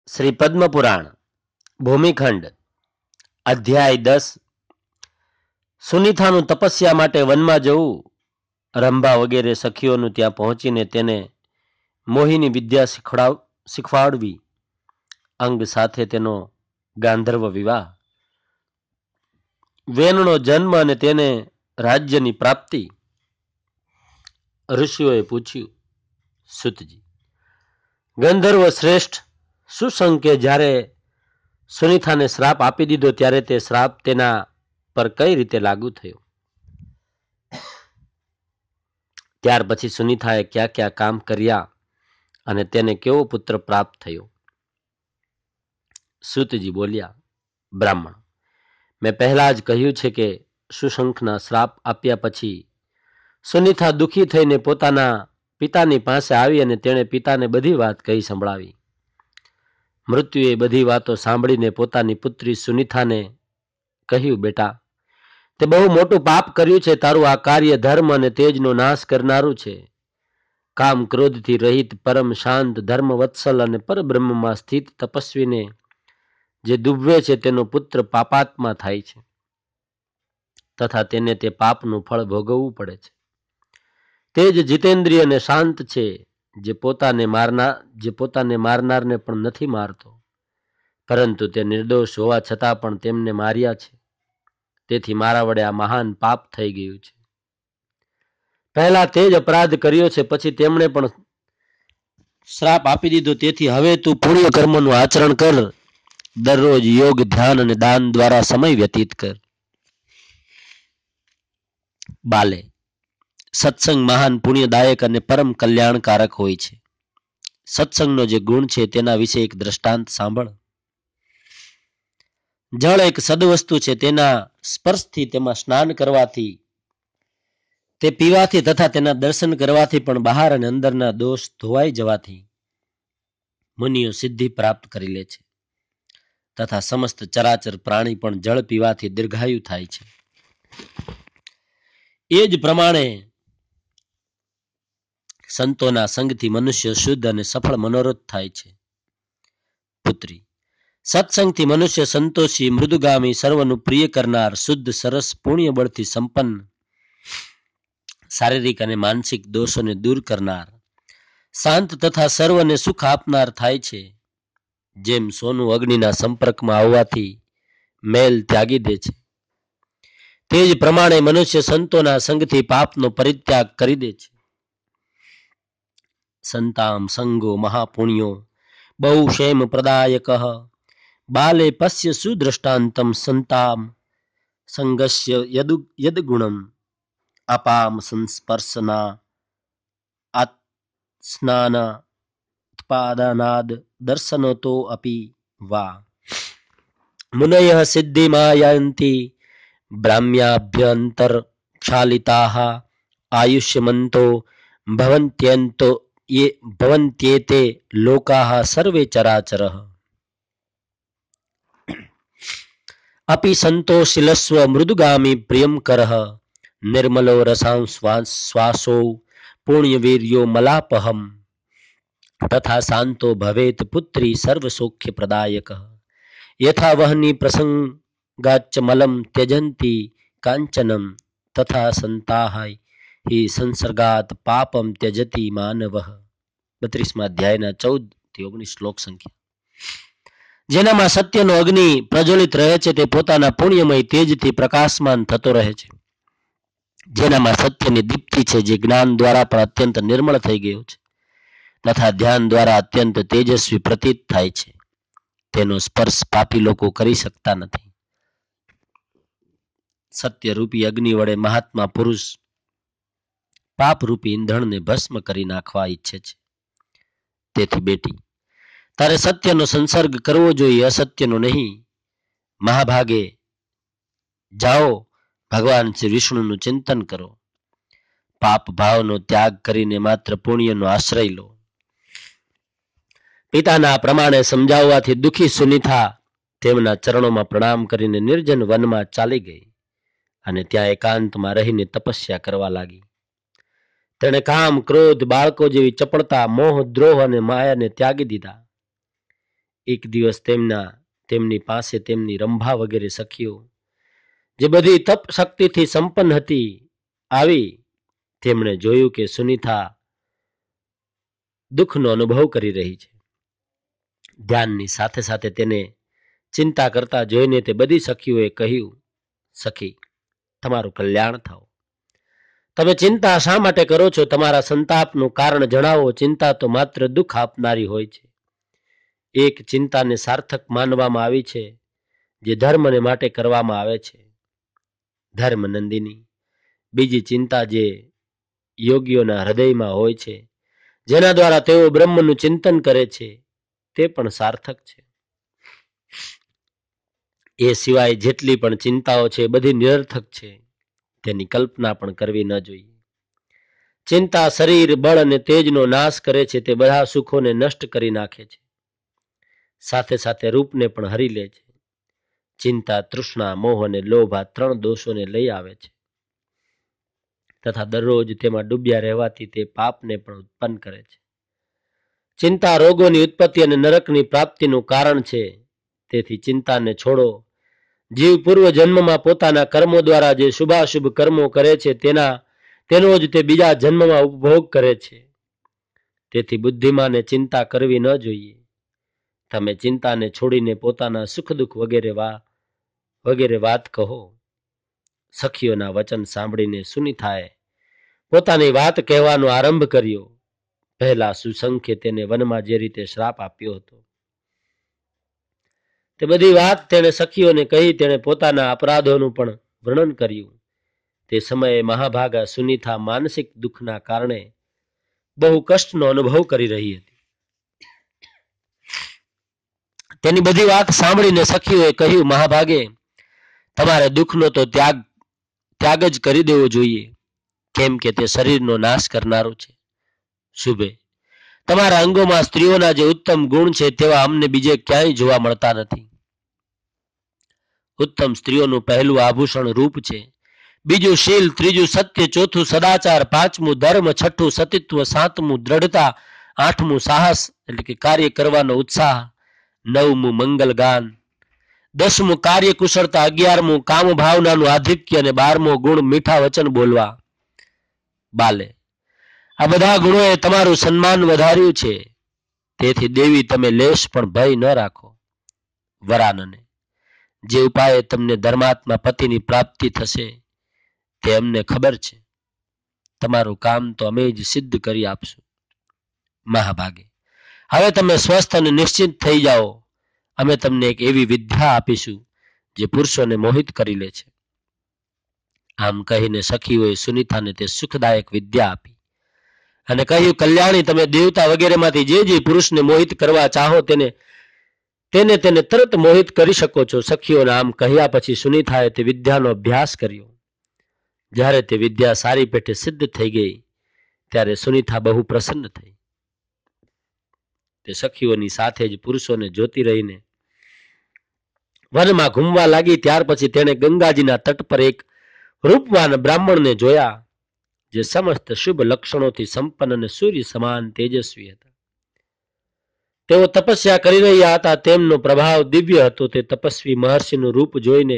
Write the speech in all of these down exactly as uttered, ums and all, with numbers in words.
શ્રી પદ્મપુરાણ ભૂમિખંડ અધ્યાય દસ. સુનિથાનું તપસ્યા માટે વનમાં જવું. રંભા વગેરે સખીઓનું ત્યાં પહોંચીને તેને મોહિની વિદ્યા શીખવાડ શીખવાડવી અંગ સાથે તેનો ગાંધર્વ વિવાહ, વેનનો જન્મ અને તેને રાજ્યની પ્રાપ્તિ. ઋષિઓએ પૂછ્યું, સુતજી, ગંધર્વ શ્રેષ્ઠ સુશંકે જ્યારે સુનિથાને શ્રાપ આપી દીધો ત્યારે તે શ્રાપ તેના પર કઈ રીતે લાગુ થયો? ત્યાર પછી સુનિથાએ ક્યાં ક્યાં કામ કર્યા અને તેને કેવો પુત્ર પ્રાપ્ત થયો? સુતજી બોલ્યા, બ્રાહ્મણ, મેં પહેલા જ કહ્યું છે કે સુશંખના શ્રાપ આપ્યા પછી સુનિથા દુઃખી થઈને પોતાના પિતાની પાસે આવી અને તેણે પિતાને બધી વાત કહી સંભળાવી. મૃત્યુએ બધી વાતો સાંભળીને પોતાની પુત્રી સુનિથાને કહ્યું, બેટા, તે બહુ મોટું પાપ કર્યું છે. તારું આ કાર્ય ધર્મ અને તેજનો નાશ કરનારું છે. કામ ક્રોધથી રહિત પરમ શાંત ધર્મ વત્સલ અને પરબ્રહ્મમાં સ્થિત તપસ્વીને જે દુભવે છે તેનો પુત્ર પાપાત્મા થાય છે તથા તેને તે પાપનું ફળ ભોગવવું પડે છે. તે જ જીતેન્દ્રિય અને શાંત છે, જે પોતાને મારનાર જે પોતાને મારનારને પણ નથી મારતો, પરંતુ તે નિર્દોષ હોવા છતાં પણ તેમને માર્યા છે. તેથી મારા વડે આ મહાન પાપ થઈ ગયું છે. પહેલા તે જ અપરાધ કર્યો છે, પછી તેમણે પણ શ્રાપ આપી દીધો. તેથી હવે તું પુણ્ય કર્મનું આચરણ કર. દરરોજ યોગ, ધ્યાન અને દાન દ્વારા સમય વ્યતીત કર. બાલે, સત્સંગ મહાન પુણ્યદાયક અને પરમ કલ્યાણકારક હોય છે. સત્સંગનો જે ગુણ છે તેના વિશે એક દ્રષ્ટાંત સાંભળ. જળ એક સદવસ્તુ છે. તેના સ્પર્શથી, તેમાં સ્નાન કરવાથી, તે પીવાથી તથા તેના દર્શન કરવાથી પણ બહાર અને અંદરના દોષ ધોવાઈ જવાથી મુનિઓ સિદ્ધિ પ્રાપ્ત કરી લે છે તથા સમસ્ત ચરાચર પ્રાણી પણ જળ પીવાથી દીર્ઘાયુ થાય છે. એ જ પ્રમાણે સંતોના સંગથી મનુષ્ય શુદ્ધ અને સફળ મનોરથ થાય છે. પુત્રી, સત્સંગથી મનુષ્ય સંતોષી, મૃદુગામી, સર્વનું પ્રિય કરનાર, શુદ્ધ, સરસ, પુણ્ય બળથી સંપન્ન, શારીરિક અને માનસિક દોષોને દૂર કરનાર, શાંત તથા સર્વને સુખ આપનાર થાય છે. જેમ સોનું અગ્નિના સંપર્કમાં આવવાથી મેલ ત્યાગી દે છે, તે જ પ્રમાણે મનુષ્ય સંતોના સંગથી પાપનો પરિત્યાગ કરી દે છે. સંતામ સંગો મહાપુણ્યો બહુ ક્ષેમ પ્રદાયક બાલે પશ્ય સુદ્રષ્ટાંતમ સંતામ સંગસ્ય યદુ યદગુણમ અપામ સંસ્પર્શના આત્સ્નાન ઉત્પાદનાદ દર્શનતો અપી વા મુનયઃ સિદ્ધિમાયંતિ બ્રાહ્મ્યાભ્યંતર ક્ષાલિતાઃ આયુષ્યમંતો ભવન્ત્યંતો ये भवन्त्येते लोकाः सर्वे चराचरः अपि संतोषिलस्व मृदुगामी प्रियंकरः निर्मलो रसां श्वासो पुण्यवीर्यो मलापहम तथा शांतो भवेत पुत्री सर्वसौख्य प्रदायकः यथा वहनी प्रसंगाच्च मलम त्यजन्ति कांचनम तथा संताः हि संसर्गात પાપમ ત્યજતી માનવ. બત્રીસમાં અધ્યાયના ચૌદ થી ઓગણીસ શ્લોક સંખ્યા. જેનામાં સત્યનો અગ્નિ પ્રજ્વલિત રહે છે તે પોતાના પુણ્યમય તેજથી પ્રકાશમાન થતો રહે છે. જેનામાં સત્યની દીપ્તિ છે, જે જ્ઞાન દ્વારા પણ અત્યંત નિર્મળ થઈ ગયો છે તથા ધ્યાન દ્વારા અત્યંત તેજસ્વી પ્રતીત થાય છે. તેનો સ્પર્શ પાપી લોકો કરી શકતા નથી. સત્યરૂપી અગ્નિ વડે મહાત્મા પુરુષ પાપરૂપી ઈંધણને ભસ્મ કરી નાખવા ઈચ્છે છે. તેથી બેટી, તારે સત્યનો સંસર્ગ કરવો જોઈએ, અસત્યનો નહીં. મહાભાગે જાઓ, ભગવાન શ્રી વિષ્ણુનું ચિંતન કરો. પાપ ભાવનો ત્યાગ કરીને માત્ર પુણ્યનો આશ્રય લો. પિતાના પ્રમાણે સમજાવવાથી દુઃખી સુનિથા તેમના ચરણોમાં પ્રણામ કરીને નિર્જન વનમાં ચાલી ગઈ અને ત્યાં એકાંતમાં રહીને તપસ્યા કરવા લાગી. તેણે કામ, ક્રોધ, બાળકો જેવી ચપળતા, મોહ, દ્રોહ અને માયાને ત્યાગી દીધા. એક દિવસ તેમના તેમની પાસે તેમની રંભા વગેરે સખીઓ જે બધી તપ શક્તિથી સંપન્ન હતી આવી. તેમણે જોયું કે સુનીતા દુઃખનો અનુભવ કરી રહી છે. ધ્યાનની સાથે સાથે તેને ચિંતા કરતા જોઈને તે બધી સખીઓએ કહ્યું, સખી, તમારું કલ્યાણ થાવ. તમે ચિંતા શા માટે કરો છો? તમારા સંતાપનું કારણ જણાવો. ચિંતા તો માત્ર દુઃખ આપનારી હોય છે. એક ચિંતાને સાર્થક માનવામાં આવી છે જે ધર્મને માટે કરવામાં આવે છે, ધર્મ નંદિની. બીજી ચિંતા જે યોગીઓના હૃદયમાં હોય છે, જેના દ્વારા તેઓ બ્રહ્મનું ચિંતન કરે છે, તે પણ સાર્થક છે. એ સિવાય જેટલી પણ ચિંતાઓ છે બધી નિરર્થક છે. તેની કલ્પના પણ કરવી ન જોઈએ. ચિંતા શરીર, બળ અને તેજનો નાશ કરે છે. તે બધા સુખોને નષ્ટ કરી નાખે છે. સાથે સાથે રૂપને પણ હરી લે છે. ચિંતા, તૃષ્ણા, મોહ અને લોભ આ ત્રણ દોષોને લઈ આવે છે તથા દરરોજ તેમાં ડૂબ્યા રહેવાથી તે પાપને પણ ઉત્પન્ન કરે છે. ચિંતા રોગોની ઉત્પત્તિ અને નરકની પ્રાપ્તિનું કારણ છે. તેથી ચિંતાને છોડો. જીવ પૂર્વ જન્મમાં પોતાના કર્મો દ્વારા જે શુભાશુભ કર્મો કરે છે તેના તેનો જ તે બીજા જન્મમાં ઉપભોગ કરે છે. તેથી બુદ્ધિમાને ચિંતા કરવી ન જોઈએ. તમે ચિંતાને છોડીને પોતાના સુખ દુઃખ વગેરે વા વગેરે વાત કહો. સખીઓના વચન સાંભળીને સુનીતાએ પોતાની વાત કહેવાનો આરંભ કર્યો. પહેલા સુશંખે તેને વનમાં જે રીતે શ્રાપ આપ્યો હતો તે બધી વાત તેણે સખીઓને કહી. તેણે પોતાના અપરાધોનું પણ વર્ણન કર્યું. તે સમયે મહાભાગા સુનીતા માનસિક દુઃખના કારણે બહુ કષ્ટનો અનુભવ કરી રહી હતી. તેની બધી વાત સાંભળીને સખીઓએ કહ્યું, મહાભાગે, તમારે દુઃખનો તો ત્યાગ ત્યાગ જ કરી દેવો જોઈએ, કેમ કે તે શરીરનો નાશ કરનારું છે. શુભે, તમારા અંગોમાં સ્ત્રીઓના જે ઉત્તમ ગુણ છે તેવા અમને બીજે ક્યાંય જોવા મળતા નથી. ઉત્તમ સ્ત્રીઓનું પહેલું આભૂષણ રૂપ છે, બીજું શીલ, ત્રીજું સત્ય, ચોથું સદાચાર, પાંચમું ધર્મ, છઠ્ઠું સતીત્વ, સાતમું દ્રઢતા, આઠમું સાહસ એટલે કે કાર્ય કરવાનો ઉત્સાહ, નવમું મંગલ ગાન, દસમું કાર્ય કુશળતા, અગિયારમું કામ ભાવનાનું આધિક્ય અને બારમો ગુણ મીઠા વચન બોલવા. બાલે, આ બધા ગુણોએ તમારું સન્માન વધાર્યું છે. તેથી દેવી તમે લેશ પણ ભય ન રાખો. વરાનને, જે ઉપાયે તમને ધર્માત્મા પતિની પ્રાપ્તિ થશે તે અમને ખબર છે. તમારું કામ તો અમે જ સિદ્ધ કરી આપશું. મહાભાગે, હવે તમે સ્વસ્થ અને નિશ્ચિત થઈ જાઓ. અમે તમને એક એવી વિદ્યા આપીશું જે પુરુષોને મોહિત કરી લે છે. આમ કહીને સખીઓએ સુનીતાને તે સુખદાયક વિદ્યા આપી અને કહ્યું, કલ્યાણી, તમે દેવતા વગેરેમાંથી જે જે પુરુષને મોહિત કરવા ચાહો તેને તેને તેને તરત મોહિત કરી શકો છો. સખીઓના આમ કહ્યા પછી સુનીતાએ તે વિદ્યાનો અભ્યાસ કર્યો. જ્યારે તે વિદ્યા સારી પેઠે સિદ્ધ થઈ ગઈ ત્યારે સુનીતા બહુ પ્રસન્ન થઈ. તે સખીઓની સાથે જ પુરુષોને જોતી રહીને વનમાં ઘૂમવા લાગી. ત્યાર પછી તેણે ગંગાજીના તટ પર એક રૂપવાન બ્રાહ્મણને જોયા જે સમસ્ત શુભ લક્ષણોથી સંપન્ન અને સૂર્ય સમાન તેજસ્વી હતા. તેઓ તપસ્યા કરી રહ્યા હતા. તેમનો પ્રભાવ દિવ્ય હતો. તે તપસ્વી મહર્ષિનું રૂપ જોઈને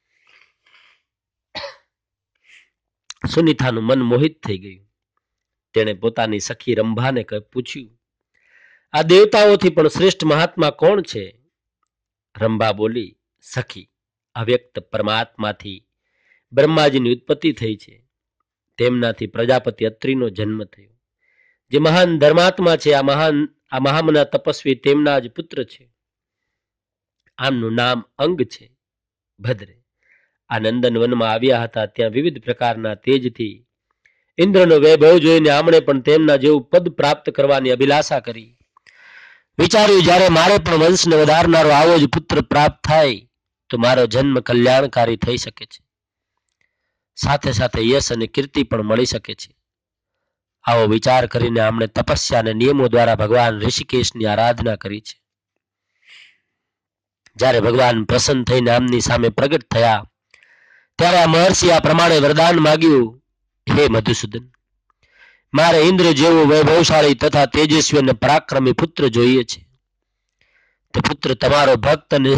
સુનીતાનું મન મોહિત થઈ ગયું. તેણે પોતાની સખી રંભાને પૂછ્યું, આ દેવતાઓથી પણ શ્રેષ્ઠ મહાત્મા કોણ છે? રંભા બોલી, સખી, અવ્યક્ત પરમાત્માથી બ્રહ્માજીની ઉત્પત્તિ થઈ છે. તેમનાથી પ્રજાપતિ અત્રિનો જન્મ થયો. જે મહાન ધર્માત્મા છે, આ મહાન આ મહામના તપસ્વી તેમના જ પુત્ર છે. આમનું નામ અંગ છે. ભદ્રે, આ નંદન વનમાં આવ્યા હતા. ત્યાં વિવિધ પ્રકારના તેજથી ઇન્દ્રનો વૈભવ જોઈને આમણે પણ તેમના જેવું પદ પ્રાપ્ત કરવાની અભિલાષા કરી. વિચાર્યું, જ્યારે મારે પણ વંશને વધારનારો આવો જ પુત્ર પ્રાપ્ત થાય તો મારો જન્મ કલ્યાણકારી થઈ શકે છે. સાથે સાથે યશ અને કીર્તિ પણ મળી શકે છે. આવો વિચાર કરીને આમણે તપસ્યા અને નિયમો દ્વારા ભગવાન ઋષિકેશની આરાધના કરી છે. જ્યારે ભગવાન પ્રસન્ન થઈને આમની સામે પ્રગટ થયા ત્યારે આ મહર્ષિ આ પ્રમાણે વરદાન માંગ્યું, હે મધુસૂદન, મારે ઇન્દ્ર જેવો વૈભવશાળી તથા તેજસ્વી અને પરાક્રમી પુત્ર જોઈએ છે. તે પુત્ર પુત્ર તમારો ભક્ત અને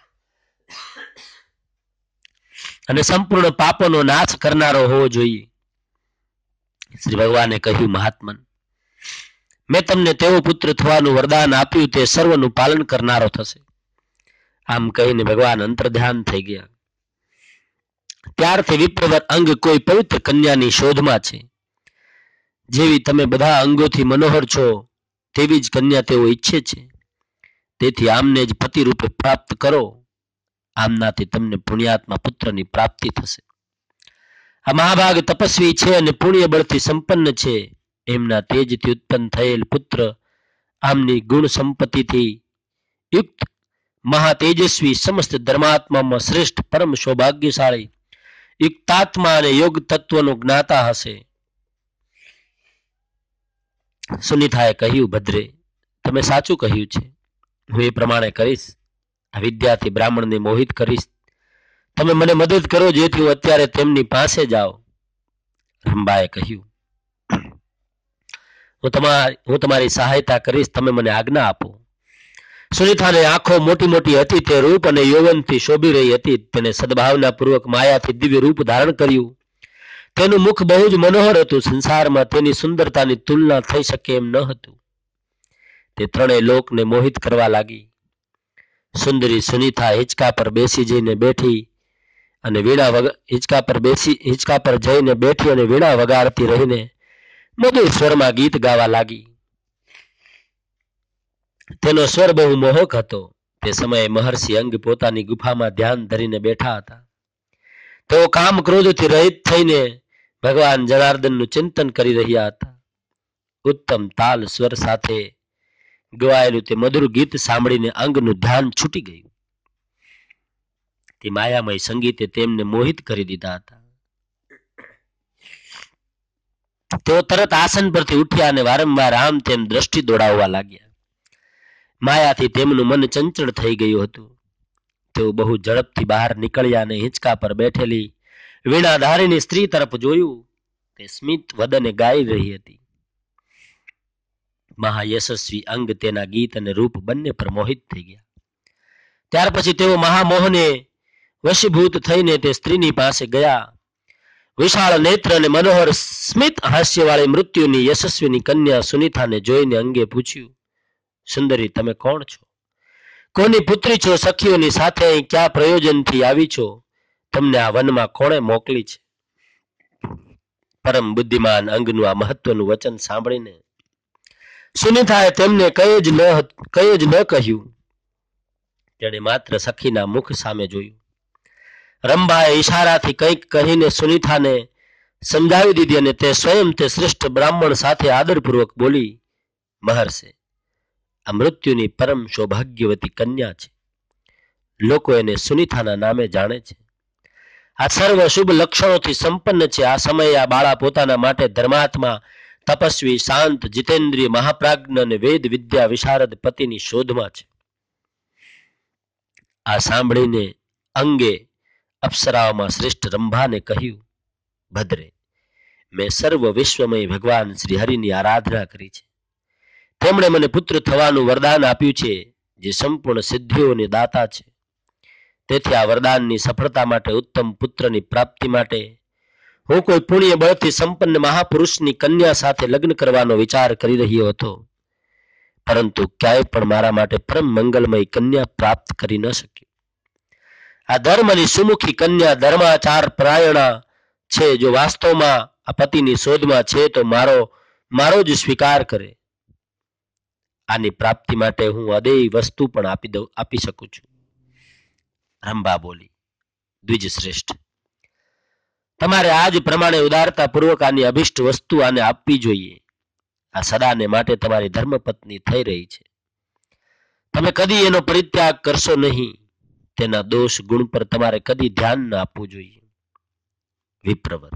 અને સંપૂર્ણ પાપોનો નાશ કરનારો હોવો જોઈએ. શ્રી ભગવાને કહ્યું, મહાત્મન, મેં તમને તેવો પુત્ર થવાનું વરદાન આપ્યું, તે સર્વનું પાલન કરનારો થશે. આમ કહીને ભગવાન અંતર્ધ્યાન થઈ ગયા. ત્યારથી વિપ્રવર અંગ કોઈ પવિત્ર કન્યાની શોધમાં છે. જેવી તમે બધા અંગોથી મનોહર છો તેવી જ કન્યા તેઓ ઈચ્છે છે. તેથી આમને જ પતિ રૂપે પ્રાપ્ત કરો. આમનાથી તમને પુણ્યાત્મા પુત્રની પ્રાપ્તિ થશે. આ મહાભાગ તપસ્વી છે અને પુણ્ય બળથી સંપન્ન છે. એમના તેજથી ઉત્પન્ન થયેલ પુત્ર આમની ગુણ સંપત્તિથી યુક્ત મહાતેજસ્વી, સમસ્ત ધર્માત્મામાં શ્રેષ્ઠ, પરમ સૌભાગ્યશાળી, યુક્તાત્મા અને યોગ તત્વનો જ્ઞાતા હશે. સુનિતાએ કહ્યું, ભદ્રે, તમે સાચું કહ્યું છે. હું એ પ્રમાણે કરીશ. આ વિદ્યાથી બ્રાહ્મણને મોહિત કરીશ. તમે મને મદદ કરો જેથી હું અત્યારે તેમની પાસે જાઉં. રંભાએ કહ્યું, હું તમારી હું તમારી સહાયતા કરીશ. તમે મને આજ્ઞા આપો. સુનિતાની આંખો મોટી મોટી હતી. તે રૂપ અને યૌવનથી શોભી રહી હતી. તેને સદભાવનાપૂર્વક માયાથી દિવ્ય રૂપ ધારણ કર્યું. તેનું મુખ બહુ જ મનોહર હતું. સંસારમાં તેની સુંદરતાની તુલના થઈ શકે એમ ન હતું. તે ત્રણેય લોકને મોહિત કરવા લાગી. સુંદરી સુનિતા હિંચકા પર બેસી જઈને બેઠી અને વીણા વગ હિંચકા પર બેસી હિંચકા પર જઈને બેઠી અને વીણા વગાડતી રહીને મધુર સ્વરમાં ગીત ગાવા લાગી. તેનો સ્વર બહુ મોહક હતો. તે સમયે મહર્ષિ અંગ પોતાની ગુફામાં ધ્યાન ધરીને બેઠા હતા. તેઓ કામ ક્રોધથી રહિત થઈને ભગવાન જનાર્દનનું ચિંતન કરી રહ્યા હતા. ઉત્તમ તાલ સ્વર સાથે ગવાયેલું તે મધુર ગીત સાંભળીને અંગનું ધ્યાન છૂટી ગયું. તે માયામય સંગીતે તેમને મોહિત કરી દીધા હતા. તેઓ તરત આસન પરથી ઉઠ્યા અને વારંવાર આમ તેમ દ્રષ્ટિ દોડાવવા લાગ્યા. માયાથી તેમનું મન ચંચળ થઈ ગયું હતું. તેઓ બહુ ઝડપથી બહાર નીકળ્યા અને હિંચકા પર બેઠેલી વીણાધારીની સ્ત્રી તરફ જોયું. તે સ્મિત વદને ગાઈ રહી હતી. મહાયશસ્વી અંગ તેના ગીત અને રૂપ બંને પર મોહિત થઈ ગયા. ત્યાર પછી તેઓ મહામોહને વશીભૂત થઈને તે સ્ત્રીની પાસે ગયા. વિશાળ નેત્ર અને મનોહર સ્મિત હાસ્યવાળી મૃત્યુની યશસ્વીની કન્યા સુનિતાને જોઈને અંગે પૂછ્યું, સુંદરી, તમે કોણ છો? કોની પુત્રી છો? સખીઓની સાથે અહીં ક્યાં પ્રયોજનથી આવી છો? તમને આ વનમાં કોણે મોકલી છે? પરમ બુદ્ધિમાન અંગનું આ મહત્વનું વચન સાંભળીને સુનિતાએ તેમને કઈ જ ન કઈ જ ન કહ્યું. તેણે માત્ર સખીના મુખ સામે જોયું. રંભાએ ઈશારાથી કંઈક કહીને સુનિતાને સમજાવી દીધી અને તે સ્વયં તે શ્રેષ્ઠ બ્રાહ્મણ સાથે આદરપૂર્વક બોલી, મહર્ષિ, આ મૃત્યુની પરમ સૌભાગ્યવતી કન્યા છે. લોકો એને સુનિતાના નામે જાણે છે. આ સર્વ શુભ લક્ષણોથી સંપન્ન છે. આ સમયે આ બાળા પોતાના માટે ધર્માત્મા, તપસ્વી, શાંત, જીતેન્દ્રિય, મહાપ્રાજ્ઞ અને વેદ વિદ્યા વિશારદ પતિની શોધમાં છે. આ સાંભળીને અંગે અપ્સરાઓમાં શ્રેષ્ઠ રંભાને કહ્યું, ભદ્રે, મેં સર્વ વિશ્વમય ભગવાન શ્રી હરિની આરાધના કરી છે. તેમણે મને પુત્ર થવાનું વરદાન આપ્યું છે, જે સંપૂર્ણ સિદ્ધિઓની દાતા છે. તેથી આ વરદાનની સફળતા માટે, ઉત્તમ પુત્રની પ્રાપ્તિ માટે હું કોઈ પુણ્ય બળથી સંપન્ન મહાપુરુષની કન્યા સાથે લગ્ન કરવાનો વિચાર કરી રહ્યો હતો. પરંતુ ક્યાંય પણ મારા માટે પરમ મંગલમય કન્યા પ્રાપ્ત કરી ન શક્યો. આ ધર્મની સુમુખી કન્યા ધર્માચાર પરાયણા છે. જો વાસ્તવમાં આ પતિની શોધમાં છે તો મારો મારો જ સ્વીકાર કરે. આની પ્રાપ્તિ માટે હું અદેય વસ્તુ પણ આપી દઉં આપી શકું છું. રંભા બોલી, દ્વિજ શ્રેષ્ઠ, તમારે આજ પ્રમાણે ઉદારતા પૂર્વક આની અભિષ્ટ વસ્તુ આને આપવી જોઈએ. આ સદાને માટે તમારી ધર્મપત્ની થઈ રહી છે. તમે કદી એનો પરિત્યાગ કરશો નહીં. તેના દોષ ગુણ પર તમારે કદી ધ્યાન ન આપવું જોઈએ. વિપ્રવર,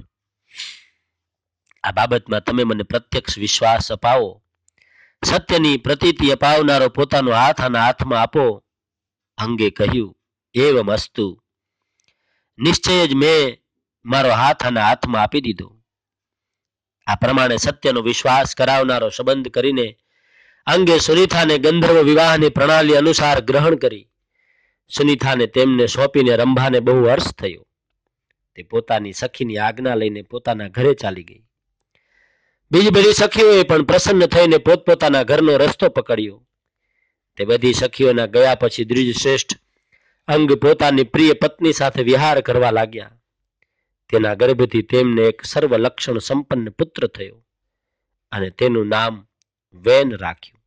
આ બાબતમાં તમે મને પ્રત્યક્ષ વિશ્વાસ અપાવો. સત્યની પ્રતીતિ અપાવનારો પોતાનો હાથ આના હાથમાં આપો. અંગે કહ્યું, એવમ અસ્તુ. નિશ્ચય જ મેં મારો હાથ આના હાથમાં આપી દીધો. આ પ્રમાણે સત્યનો વિશ્વાસ કરાવનારો સંબંધ કરીને અંગે સુનીતાને ગંધર્વ વિવાહની પ્રણાલી અનુસાર ગ્રહણ કરી સુનીતાને તેમને સોંપીને રંભાને બહુ હર્ષ થયો. તે પોતાની સખીની આજ્ઞા લઈને પોતાના ઘરે ચાલી ગઈ. બીજી બધી સખીઓએ પણ પ્રસન્ન થઈને પોતપોતાના ઘરનો રસ્તો પકડ્યો. તે બધી સખીઓના ગયા પછી દ્વિજ શ્રેષ્ઠ અંગ પોતાની પ્રિય પત્ની સાથે વિહાર કરવા લાગ્યા. તેના ગર્ભથી તેમને એક સર્વ લક્ષણ સંપન્ન પુત્ર થયો અને તેનું નામ વેન રાખ્યું.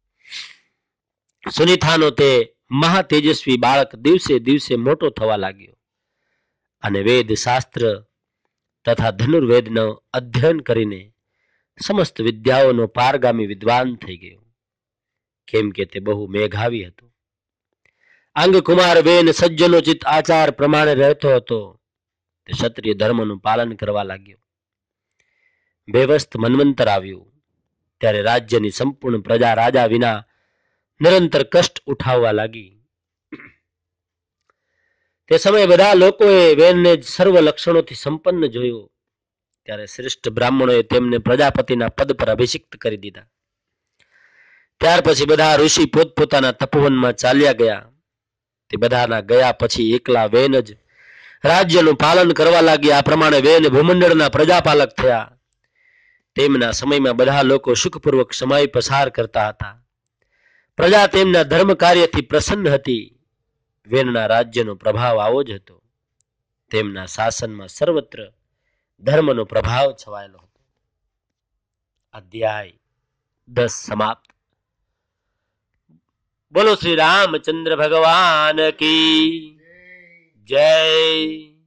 સુનીતાનો તે મહા તેજસ્વી બાળક દિવસે દિવસે મોટો થવા લાગ્યો અને વેદ શાસ્ત્ર તથા ધનુર્વેદનો અધ્યયન કરીને સમસ્ત વિદ્યાઓનો પારગામી વિદ્વાન થઈ ગયો, કેમ કે તે બહુ મેઘાવી હતો. અંગકુમાર વેન સજ્જનોચિત આચાર પ્રમાણે રહેતો હતો. તે ક્ષત્રિય ધર્મનું પાલન કરવા લાગ્યો. બેવસ્ત મન્વંતર આવ્યું ત્યારે રાજ્યની સંપૂર્ણ પ્રજા રાજા વિના નિરંતર કષ્ટ ઉઠાવવા લાગી. તે સમયે બધા લોકોએ વેનને સર્વ લક્ષણોથી સંપન્ન જોયો. ત્યારે શ્રેષ્ઠ બ્રાહ્મણોએ તેમને પ્રજાપતિના પદ પર અભિષિક્ત કરી દીધા. ત્યાર પછી બધા ઋષિ પોતપોતાના તપોવનમાં ચાલ્યા ગયા. તે બધાના ગયા પછી એકલા વેન જ રાજ્યનું પાલન કરવા લાગ્યા. આ પ્રમાણે વેન ભૂમંડળના પ્રજાપાલક થયા. તેમના સમયમાં બધા લોકો સુખપૂર્વક સમય પસાર કરતા હતા. પ્રજા તેમના ધર્મ કાર્યથી પ્રસન્ન હતી. વેનના રાજ્યનો પ્રભાવ આવો જ હતો. તેમના શાસનમાં સર્વત્ર ધર્મનો પ્રભાવ છવાયેલો હતો. અધ્યાય દસ સમાપ્ત. બોલો શ્રી રામચંદ્ર ભગવાન કી જય.